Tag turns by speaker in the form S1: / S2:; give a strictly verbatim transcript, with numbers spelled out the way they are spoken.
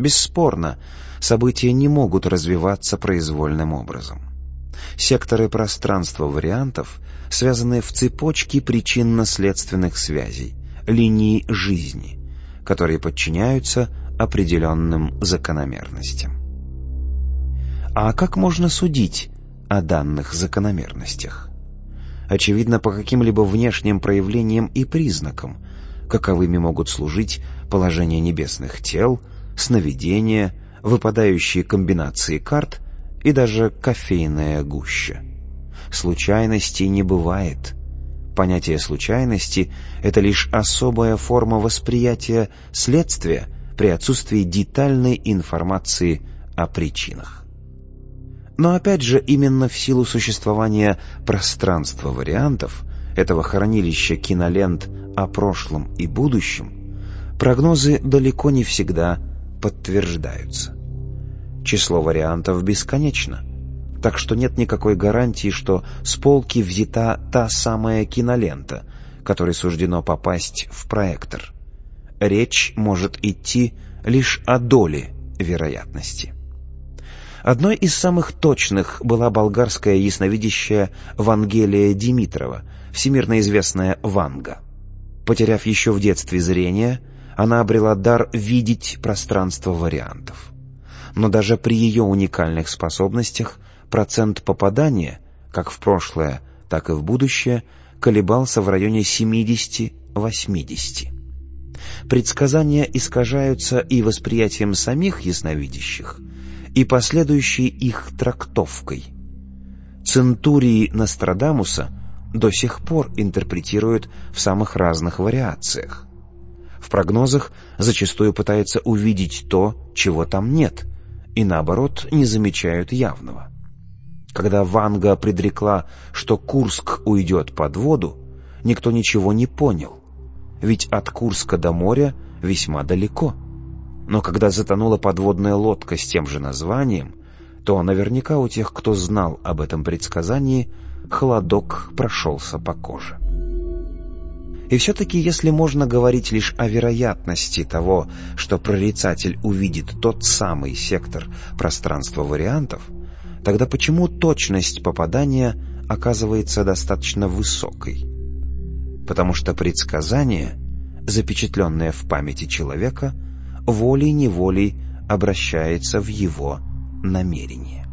S1: Бесспорно, события не могут развиваться произвольным образом. Секторы пространства вариантов связаны в цепочке причинно-следственных связей, линии жизни, которые подчиняются определенным закономерностям. А как можно судить о данных закономерностях? Очевидно, по каким-либо внешним проявлениям и признакам, каковыми могут служить положение небесных тел, сновидения, выпадающие комбинации карт и даже кофейная гуща. Случайностей не бывает. Понятие случайности — это лишь особая форма восприятия следствия при отсутствии детальной информации о причинах. Но опять же, именно в силу существования пространства вариантов, этого хранилища кинолент о прошлом и будущем, прогнозы далеко не всегда подтверждаются. Число вариантов бесконечно, так что нет никакой гарантии, что с полки взята та самая кинолента, которой суждено попасть в проектор. Речь может идти лишь о доле вероятности. Одной из самых точных была болгарская ясновидящая Вангелия Димитрова, всемирно известная Ванга. Потеряв еще в детстве зрение, она обрела дар видеть пространство вариантов. Но даже при ее уникальных способностях процент попадания, как в прошлое, так и в будущее, колебался в районе семьдесят-восемьдесят. Предсказания искажаются и восприятием самих ясновидящих, и последующей их трактовкой. Центурии Нострадамуса до сих пор интерпретируют в самых разных вариациях. В прогнозах зачастую пытаются увидеть то, чего там нет, и наоборот не замечают явного. Когда Ванга предрекла, что Курск уйдет под воду, никто ничего не понял, ведь от Курска до моря весьма далеко. Но когда затонула подводная лодка с тем же названием, то наверняка у тех, кто знал об этом предсказании, холодок прошелся по коже. И все-таки, если можно говорить лишь о вероятности того, что прорицатель увидит тот самый сектор пространства вариантов, тогда почему точность попадания оказывается достаточно высокой? Потому что предсказание, запечатленное в памяти человека, волей-неволей обращается в его намерение.